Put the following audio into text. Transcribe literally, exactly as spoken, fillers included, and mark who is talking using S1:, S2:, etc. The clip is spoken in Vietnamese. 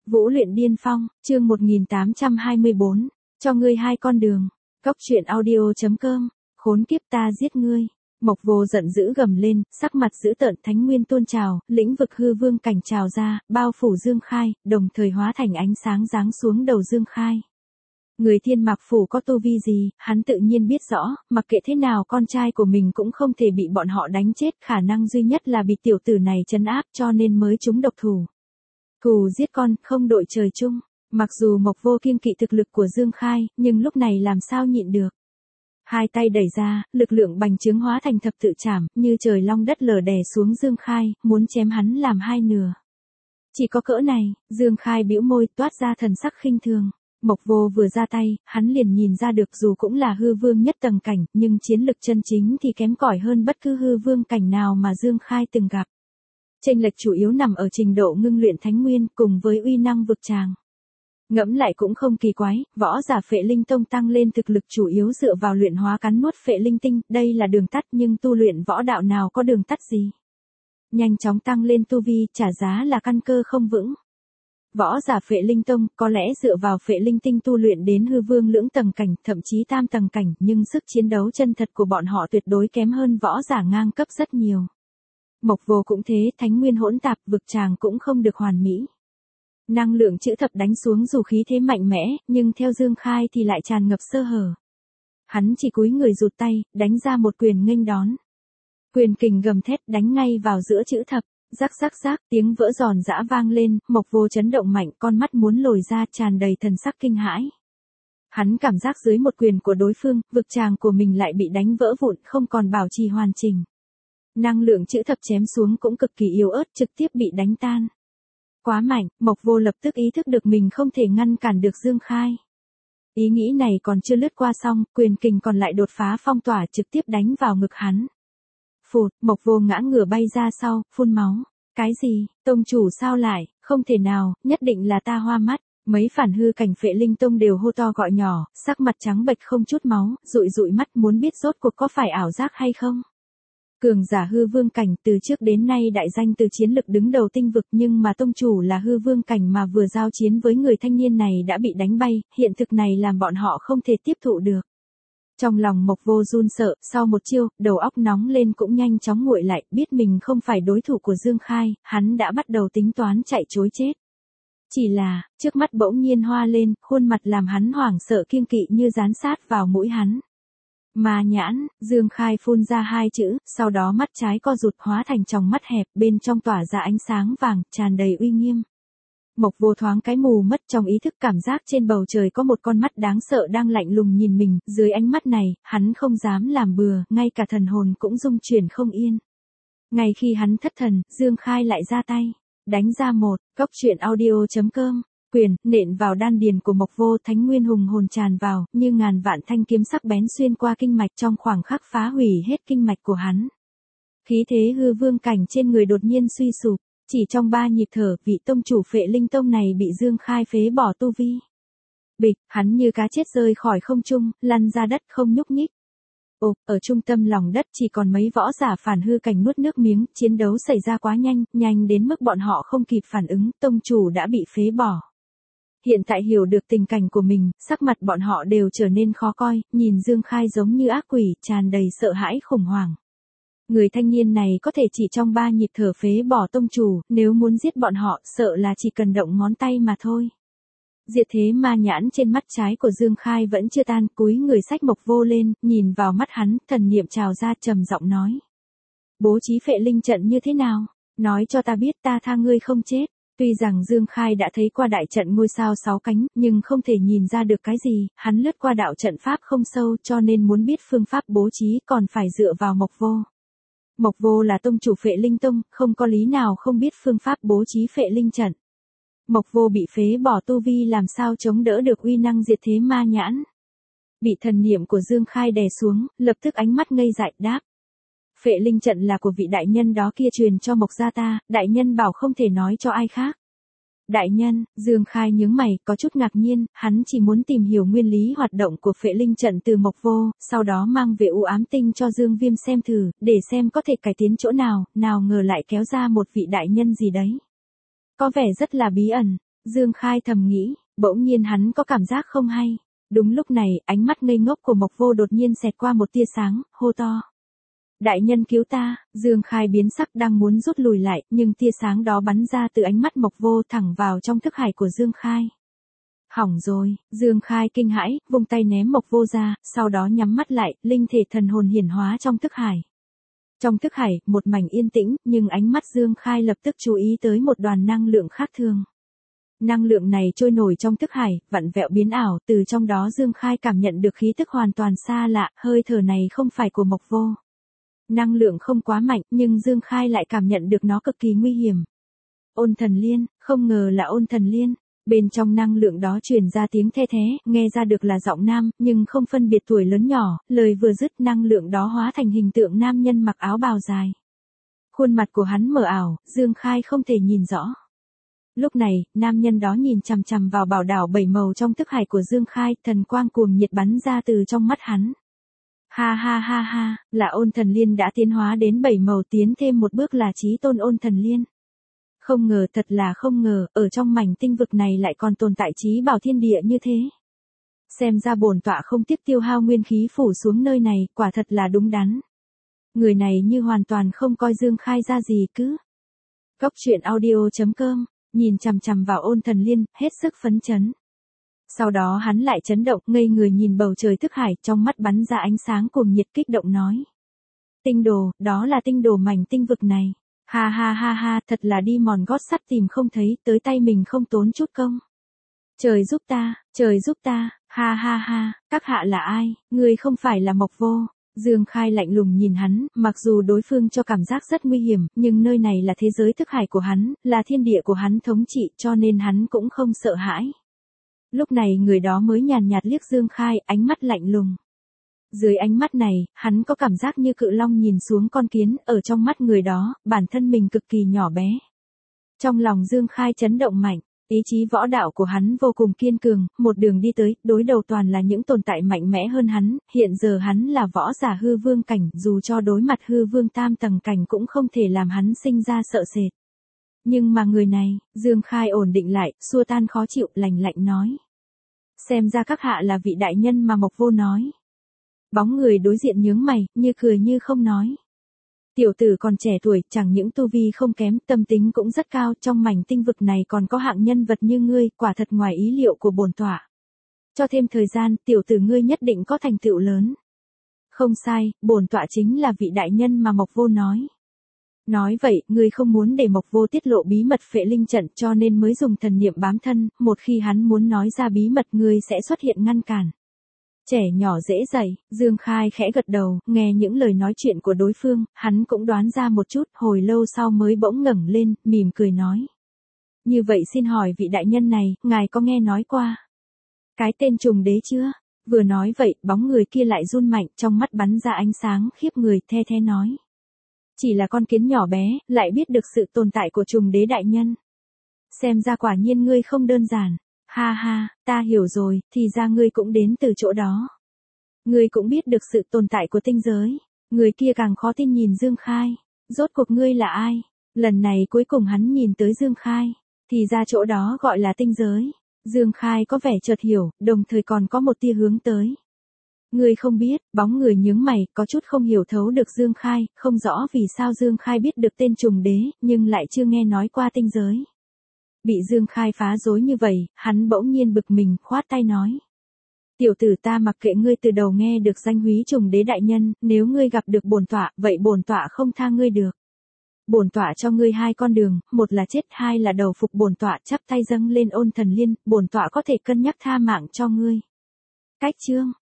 S1: Vũ luyện điên phong, chương một nghìn tám trăm hai mươi bốn, cho ngươi hai con đường. Cốc truyện audio chấm com, khốn kiếp ta giết ngươi. Mộc Vô giận dữ gầm lên, sắc mặt dữ tợn, thánh nguyên tôn trào, lĩnh vực hư vương cảnh trào ra, bao phủ Dương Khai, đồng thời hóa thành ánh sáng giáng xuống đầu Dương Khai. Người Thiên Mạc phủ có tu vi gì, hắn tự nhiên biết rõ, mặc kệ thế nào con trai của mình cũng không thể bị bọn họ đánh chết, khả năng duy nhất là bị tiểu tử này trấn áp, cho nên mới trúng độc thủ. Cừu giết con, không đội trời chung. Mặc dù Mộc Vô kiêng kỵ thực lực của Dương Khai, nhưng lúc này làm sao nhịn được. Hai tay đẩy ra, lực lượng bành trướng hóa thành thập tự trảm, như trời long đất lở đè xuống Dương Khai, muốn chém hắn làm hai nửa. Chỉ có cỡ này, Dương Khai bĩu môi, toát ra thần sắc khinh thường. Mộc Vô vừa ra tay, hắn liền nhìn ra được dù cũng là hư vương nhất tầng cảnh, nhưng chiến lực chân chính thì kém cỏi hơn bất cứ hư vương cảnh nào mà Dương Khai từng gặp. Chênh lệch chủ yếu nằm ở trình độ ngưng luyện thánh nguyên cùng với uy năng vực tràng. Ngẫm lại cũng không kỳ quái, võ giả Phệ Linh Tông tăng lên thực lực chủ yếu dựa vào luyện hóa cắn nuốt Phệ Linh Tinh, đây là đường tắt, nhưng tu luyện võ đạo nào có đường tắt gì. Nhanh chóng tăng lên tu vi, trả giá là căn cơ không vững. Võ giả Phệ Linh Tông có lẽ dựa vào Phệ Linh Tinh tu luyện đến hư vương lưỡng tầng cảnh, thậm chí tam tầng cảnh, nhưng sức chiến đấu chân thật của bọn họ tuyệt đối kém hơn võ giả ngang cấp rất nhiều. Mộc Vô cũng thế, thánh nguyên hỗn tạp, vực tràng cũng không được hoàn mỹ. Năng lượng chữ thập đánh xuống dù khí thế mạnh mẽ, nhưng theo Dương Khai thì lại tràn ngập sơ hở. Hắn chỉ cúi người rụt tay, đánh ra một quyền nghênh đón. Quyền kình gầm thét đánh ngay vào giữa chữ thập, rắc rắc rắc, tiếng vỡ giòn giã vang lên, Mộc Vô chấn động mạnh, con mắt muốn lồi ra, tràn đầy thần sắc kinh hãi. Hắn cảm giác dưới một quyền của đối phương, vực tràng của mình lại bị đánh vỡ vụn, không còn bảo trì hoàn chỉnh. Năng lượng chữ thập chém xuống cũng cực kỳ yếu ớt, trực tiếp bị đánh tan. Quá mạnh, Mộc Vô lập tức ý thức được mình không thể ngăn cản được Dương Khai. Ý nghĩ này còn chưa lướt qua xong, quyền kình còn lại đột phá phong tỏa trực tiếp đánh vào ngực hắn. Phụt, Mộc Vô ngã ngửa bay ra sau, phun máu. Cái gì, tông chủ sao lại, không thể nào, nhất định là ta hoa mắt. Mấy phản hư cảnh Phệ Linh Tông đều hô to gọi nhỏ, sắc mặt trắng bệch không chút máu, dụi dụi mắt muốn biết rốt cuộc có phải ảo giác hay không. Cường giả hư vương cảnh từ trước đến nay đại danh từ chiến lực đứng đầu tinh vực, nhưng mà tông chủ là hư vương cảnh mà vừa giao chiến với người thanh niên này đã bị đánh bay, hiện thực này làm bọn họ không thể tiếp thụ được. Trong lòng Mộc Vô run sợ, sau một chiêu, đầu óc nóng lên cũng nhanh chóng nguội lại, biết mình không phải đối thủ của Dương Khai, hắn đã bắt đầu tính toán chạy trối chết. Chỉ là, trước mắt bỗng nhiên hoa lên, khuôn mặt làm hắn hoảng sợ kiêng kỵ như dán sát vào mũi hắn. Ma nhãn, Dương Khai phun ra hai chữ, sau đó mắt trái co rụt hóa thành tròng mắt hẹp, bên trong tỏa ra ánh sáng vàng, tràn đầy uy nghiêm. Mộc Vô thoáng cái mù mất trong ý thức, cảm giác trên bầu trời có một con mắt đáng sợ đang lạnh lùng nhìn mình, dưới ánh mắt này, hắn không dám làm bừa, ngay cả thần hồn cũng rung chuyển không yên. Ngay khi hắn thất thần, Dương Khai lại ra tay, đánh ra một, cốc truyện audio chấm com. Quyền, nện vào đan điền của Mộc Vô, thánh nguyên hùng hồn tràn vào, như ngàn vạn thanh kiếm sắc bén xuyên qua kinh mạch, trong khoảng khắc phá hủy hết kinh mạch của hắn. Khí thế hư vương cảnh trên người đột nhiên suy sụp, chỉ trong ba nhịp thở, vị tông chủ Phệ Linh Tông này bị Dương Khai phế bỏ tu vi. Bịch, hắn như cá chết rơi khỏi không trung, lăn ra đất không nhúc nhích. Ồ, ở trung tâm lòng đất chỉ còn mấy võ giả phản hư cảnh nuốt nước miếng, chiến đấu xảy ra quá nhanh, nhanh đến mức bọn họ không kịp phản ứng, tông chủ đã bị phế bỏ. Hiện tại hiểu được tình cảnh của mình, sắc mặt bọn họ đều trở nên khó coi, nhìn Dương Khai giống như ác quỷ, tràn đầy sợ hãi khủng hoảng. Người thanh niên này có thể chỉ trong ba nhịp thở phế bỏ tông chủ, nếu muốn giết bọn họ, sợ là chỉ cần động ngón tay mà thôi. Diệt thế ma nhãn trên mắt trái của Dương Khai vẫn chưa tan, cúi người xách Mộc Vô lên, nhìn vào mắt hắn, thần niệm trào ra, trầm giọng nói. Bố trí Phệ Linh trận như thế nào? Nói cho ta biết, ta tha ngươi không chết. Tuy rằng Dương Khai đã thấy qua đại trận ngôi sao sáu cánh, nhưng không thể nhìn ra được cái gì, hắn lướt qua đạo trận pháp không sâu, cho nên muốn biết phương pháp bố trí còn phải dựa vào Mộc Vô. Mộc Vô là tông chủ Phệ Linh Tông, không có lý nào không biết phương pháp bố trí Phệ Linh trận. Mộc Vô bị phế bỏ tu vi làm sao chống đỡ được uy năng diệt thế ma nhãn. Bị thần niệm của Dương Khai đè xuống, lập tức ánh mắt ngây dại đáp. Phệ Linh trận là của vị đại nhân đó kia truyền cho Mộc gia ta, đại nhân bảo không thể nói cho ai khác. Đại nhân, Dương Khai nhướng mày, có chút ngạc nhiên, hắn chỉ muốn tìm hiểu nguyên lý hoạt động của Phệ Linh trận từ Mộc Vô, sau đó mang về U Ám Tinh cho Dương Viêm xem thử, để xem có thể cải tiến chỗ nào, nào ngờ lại kéo ra một vị đại nhân gì đấy. Có vẻ rất là bí ẩn. Dương Khai thầm nghĩ, bỗng nhiên hắn có cảm giác không hay. Đúng lúc này, ánh mắt ngây ngốc của Mộc Vô đột nhiên xẹt qua một tia sáng, hô to. Đại nhân cứu ta, Dương Khai biến sắc đang muốn rút lùi lại, nhưng tia sáng đó bắn ra từ ánh mắt Mộc Vô thẳng vào trong thức hải của Dương Khai. Hỏng rồi, Dương Khai kinh hãi, vung tay ném Mộc Vô ra, sau đó nhắm mắt lại, linh thể thần hồn hiển hóa trong thức hải. Trong thức hải, một mảnh yên tĩnh, nhưng ánh mắt Dương Khai lập tức chú ý tới một đoàn năng lượng khác thường. Năng lượng này trôi nổi trong thức hải, vặn vẹo biến ảo, từ trong đó Dương Khai cảm nhận được khí tức hoàn toàn xa lạ, hơi thở này không phải của Mộc Vô. Năng lượng không quá mạnh, nhưng Dương Khai lại cảm nhận được nó cực kỳ nguy hiểm. Ôn Thần Liên, không ngờ là Ôn Thần Liên. Bên trong năng lượng đó truyền ra tiếng the thé, nghe ra được là giọng nam, nhưng không phân biệt tuổi lớn nhỏ, lời vừa dứt năng lượng đó hóa thành hình tượng nam nhân mặc áo bào dài. Khuôn mặt của hắn mờ ảo, Dương Khai không thể nhìn rõ. Lúc này, nam nhân đó nhìn chằm chằm vào bảo đảo bảy màu trong thức hải của Dương Khai, thần quang cuồng nhiệt bắn ra từ trong mắt hắn. Ha ha ha ha, là Ôn Thần Liên đã tiến hóa đến bảy màu, tiến thêm một bước là chí tôn Ôn Thần Liên. Không ngờ, thật là không ngờ, ở trong mảnh tinh vực này lại còn tồn tại chí bảo thiên địa như thế. Xem ra bổn tọa không tiếp tiêu hao nguyên khí phủ xuống nơi này, quả thật là đúng đắn. Người này như hoàn toàn không coi Dương Khai ra gì cứ. Cốc truyện audio chấm com, nhìn chằm chằm vào Ôn Thần Liên, hết sức phấn chấn. Sau đó hắn lại chấn động, ngây người nhìn bầu trời thức hải, trong mắt bắn ra ánh sáng cuồng nhiệt kích động nói. Tinh đồ, đó là tinh đồ mảnh tinh vực này. Ha ha ha ha, thật là đi mòn gót sắt tìm không thấy, tới tay mình không tốn chút công. Trời giúp ta, trời giúp ta, ha ha ha, các hạ là ai, người không phải là Mộc Vô. Dương Khai lạnh lùng nhìn hắn, mặc dù đối phương cho cảm giác rất nguy hiểm, nhưng nơi này là thế giới thức hải của hắn, là thiên địa của hắn thống trị, cho nên hắn cũng không sợ hãi. Lúc này người đó mới nhàn nhạt liếc Dương Khai, ánh mắt lạnh lùng. Dưới ánh mắt này, hắn có cảm giác như cự long nhìn xuống con kiến, ở trong mắt người đó, bản thân mình cực kỳ nhỏ bé. Trong lòng Dương Khai chấn động mạnh, ý chí võ đạo của hắn vô cùng kiên cường, một đường đi tới, đối đầu toàn là những tồn tại mạnh mẽ hơn hắn, hiện giờ hắn là võ giả hư vương cảnh, dù cho đối mặt hư vương tam tầng cảnh cũng không thể làm hắn sinh ra sợ sệt. Nhưng mà người này, Dương Khai ổn định lại, xua tan khó chịu, lạnh lạnh nói. Xem ra các hạ là vị đại nhân mà Mộc Vô nói. Bóng người đối diện nhướng mày, như cười như không nói. Tiểu tử còn trẻ tuổi, chẳng những tu vi không kém, tâm tính cũng rất cao, trong mảnh tinh vực này còn có hạng nhân vật như ngươi, quả thật ngoài ý liệu của bổn tọa. Cho thêm thời gian, tiểu tử ngươi nhất định có thành tựu lớn. Không sai, bổn tọa chính là vị đại nhân mà Mộc Vô nói. Nói vậy, ngươi không muốn để Mộc Vô tiết lộ bí mật phệ linh trận cho nên mới dùng thần niệm bám thân, một khi hắn muốn nói ra bí mật ngươi sẽ xuất hiện ngăn cản. Trẻ nhỏ dễ dạy, Dương Khai khẽ gật đầu, nghe những lời nói chuyện của đối phương, hắn cũng đoán ra một chút, hồi lâu sau mới bỗng ngẩng lên, mỉm cười nói. Như vậy xin hỏi vị đại nhân này, ngài có nghe nói qua cái tên trùng đế chưa? Vừa nói vậy, bóng người kia lại run mạnh, trong mắt bắn ra ánh sáng khiếp người, the the nói. Chỉ là con kiến nhỏ bé, lại biết được sự tồn tại của trùng đế đại nhân. Xem ra quả nhiên ngươi không đơn giản. Ha ha, ta hiểu rồi, thì ra ngươi cũng đến từ chỗ đó. Ngươi cũng biết được sự tồn tại của tinh giới. Người kia càng khó tin nhìn Dương Khai. Rốt cuộc ngươi là ai? Lần này cuối cùng hắn nhìn tới Dương Khai. Thì ra chỗ đó gọi là tinh giới. Dương Khai có vẻ chợt hiểu, đồng thời còn có một tia hướng tới. Ngươi không biết, bóng người nhướng mày, có chút không hiểu thấu được Dương Khai, không rõ vì sao Dương Khai biết được tên trùng đế, nhưng lại chưa nghe nói qua tinh giới. Bị Dương Khai phá rối như vậy, hắn bỗng nhiên bực mình, khoát tay nói. Tiểu tử ta mặc kệ ngươi từ đầu nghe được danh húy trùng đế đại nhân, nếu ngươi gặp được bổn tọa, vậy bổn tọa không tha ngươi được. Bổn tọa cho ngươi hai con đường, một là chết, hai là đầu phục bổn tọa, chắp tay dâng lên Ôn Thần Liên, bổn tọa có thể cân nhắc tha mạng cho ngươi. Cách chương